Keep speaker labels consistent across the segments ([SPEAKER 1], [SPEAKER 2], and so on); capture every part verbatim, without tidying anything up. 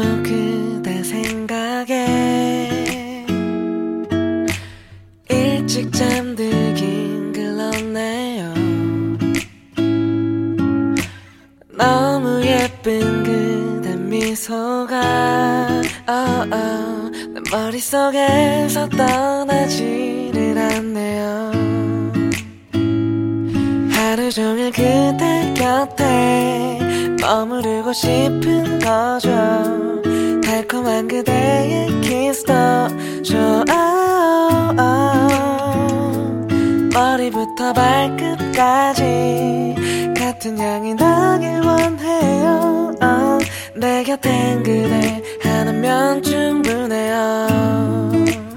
[SPEAKER 1] 그대 생각에 일찍 잠들긴 글렀네요. 너무 예쁜 그대 미소가 oh, oh, 내 머릿속에서 떠나지를 않네요. 하루 종일 그대 곁에 머무르고 싶은 거죠. 달콤한 그대의 키스도 좋아요. 머리부터 발끝까지 같은 향이 나길 원해요. 내 곁엔 그대 하나면 충분해요.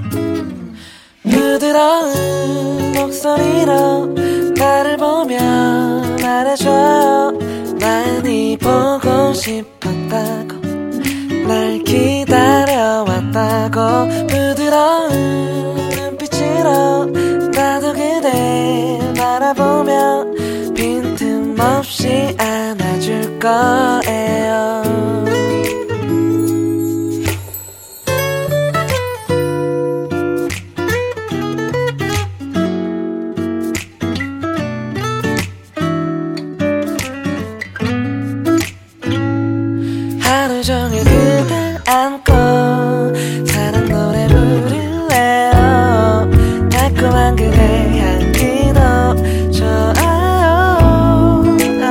[SPEAKER 1] 부드러운 목소리로 나를 보며 말해줘요. 많이 보고 싶었다고, 날 기다려왔다고. 부드러운 눈빛으로 나도 그대 바라보며 빈틈없이 안아줄 거예요. 하루 종일 그댈 안고 사랑 노래 부를래요. 달콤한 그대 향기도 좋아요.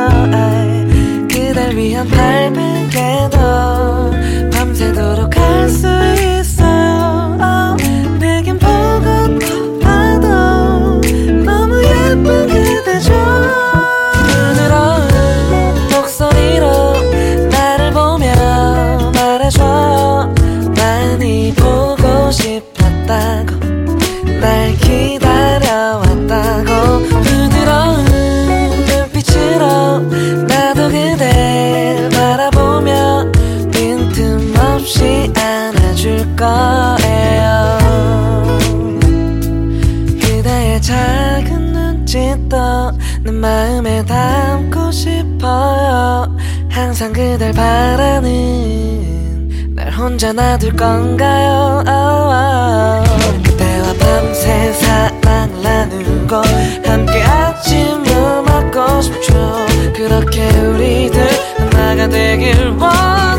[SPEAKER 1] 그댈 위한 발베개도 밤새도록 할 수 있어요. 내겐 보고 또 봐도 너무 예쁜 그대죠. 부드러운 목소리로 나를 보며 말해줘. 많이 보고 싶었다고, 날 기다려왔다고. 부드러운 눈빛으로 나도 그댈 바라보며 빈틈없이 안아줄 거예요. 그대의 작은 눈짓도 내 마음에 담고 싶어요. 항상 그댈 바라는 날 혼자 놔둘 건가요? 그대와 밤새 사랑을 나누고 함께 아침을 먹고 싶죠. 그렇게 우리들 하나가 되길 원